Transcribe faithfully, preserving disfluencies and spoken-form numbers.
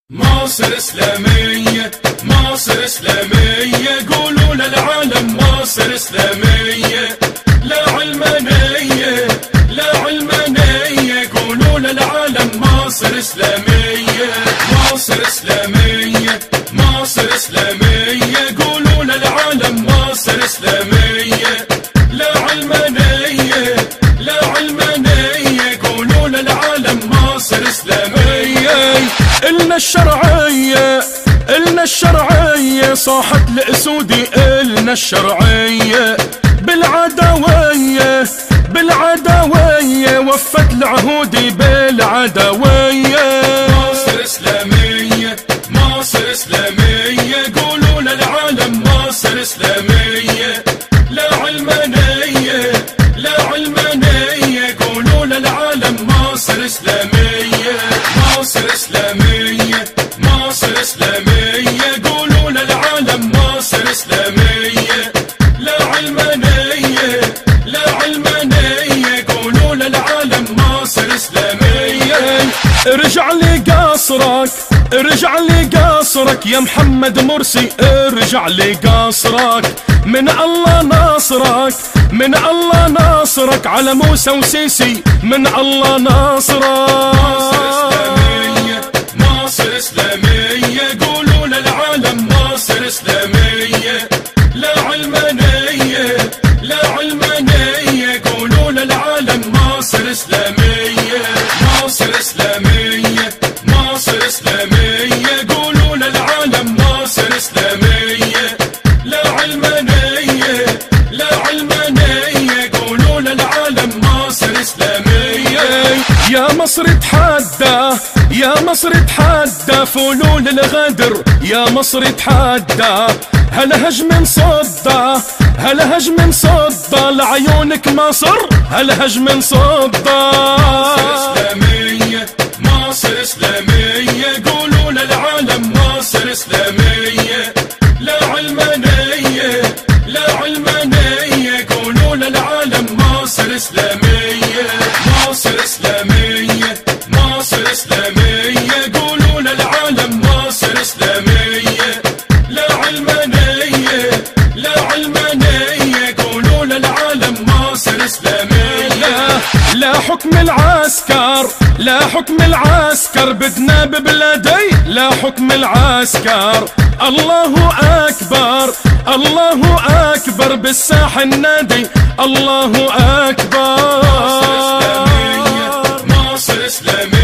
مصر إسلامية مصر إسلامية قولوا للعالم مصر إسلامية لا علمانية لا علمانية قولوا للعالم مصر إسلامية مصر إسلامية مصر إسلامية قولوا للعالم مصر إسلامية لا علمانية لا علمانية قولوا للعالم مصر إسلامية. إلنا الشرعية إلنا الشرعية صاحت الأسودي إلنا الشرعية بالعدوية بالعدوية وفت العهودي بالعدوية. مصر إسلامية مصر إسلامية قولوا للعالم مصر إسلامية لا علمانية لا علمانية قولوا للعالم مصر إسلامية مصر إسلامية مصر إسلامية قولوا للعالم مصر إسلامية لا علمانية لا علمانية قولوا للعالم مصر إسلامية. ارجع لي قصرك ارجع لي قصرك يا محمد مرسي ارجع لي قصرك من الله ناصرك من الله ناصرك على موسى وسيسي من الله ناصرك. مصر إسلامية قولوا للعالم مصر إسلامية لا علمانية لا علمانية قولوا للعالم مصر إسلامية مصر إسلامية مصر إسلامية قولوا للعالم مصر إسلامية لا علمانية لا علمانية قولوا للعالم مصر إسلامية. يا مصر تحدى يا مصر تحدى فلول الغدر يا مصر تحدى هل هجم صدى هل هجم صدى لعيونك مصر هل هجم صدى. مصر إسلامية مصر إسلامية قولوا للعالم مصر إسلامية لا علمانية لا علمانية قولوا للعالم مصر إسلامية مصر إسلامية مصر إسلامية قولوا للعالم مصر إسلامية لا علمانية لا علمانية قولوا للعالم مصر إسلامية. لا حكم العسكر لا حكم العسكر بدنا ببلادي لا حكم العسكر الله أكبر الله أكبر بالساحة النادي الله أكبر. مصر إسلامية مصر إسلامية